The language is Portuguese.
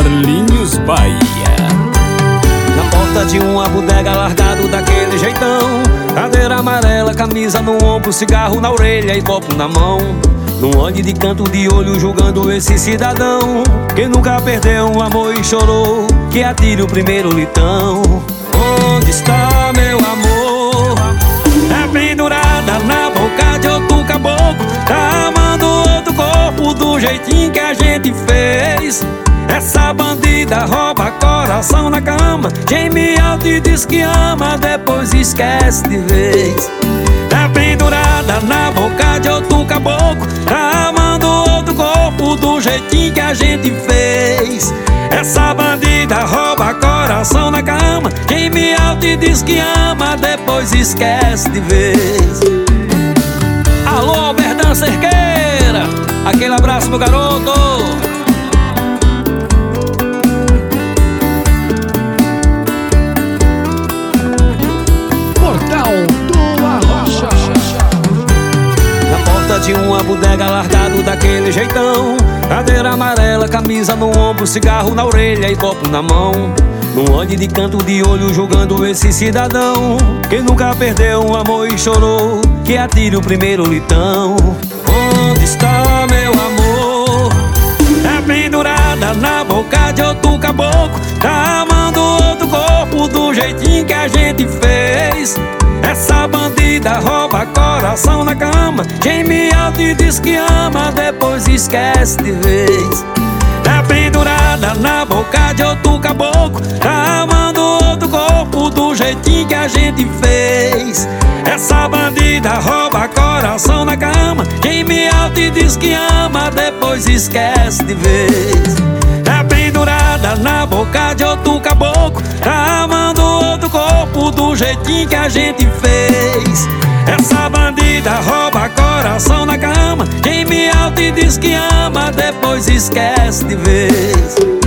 Carlinhos Bahia. Na porta de uma bodega, largado daquele jeitão, cadeira amarela, camisa no ombro, cigarro na orelha e copo na mão. Não olhe de canto de olho julgando esse cidadão que nunca perdeu um amor e chorou, que atire o primeiro litão. Onde está meu amor? É pendurada na boca de outro caboclo, tá amando outro corpo do jeitinho que a gente fez. Essa bandida rouba coração na cama, geme alto e diz que ama, depois esquece de vez. Tá pendurada na boca de outro caboclo, tá amando outro corpo do jeitinho que a gente fez. Essa bandida rouba coração na cama, geme alto e diz que ama, depois esquece de vez. Alô, Verdão Cerqueira, aquele abraço meu garoto. De uma bodega, largado daquele jeitão, cadeira amarela, camisa no ombro, cigarro na orelha e copo na mão. Não ande de canto de olho julgando esse cidadão que nunca perdeu um amor e chorou, que atire o primeiro litão. Onde está meu amor? É pendurada na boca de outro caboclo, tá amando outro corpo do jeitinho que a gente fez. Essa bandida rouba coração na cama, geme alto e diz que ama, depois esquece de vez. Tá pendurada na boca de outro caboclo, tá amando outro corpo do jeitinho que a gente fez. Essa bandida rouba coração na cama, geme alto e diz que ama, depois esquece de vez. Tá pendurada na boca de outro caboclo, tá amando outro corpo do jeitinho que a gente fez. Essa bandida rouba coração na cama, geme alto e diz que ama, depois esquece de vez.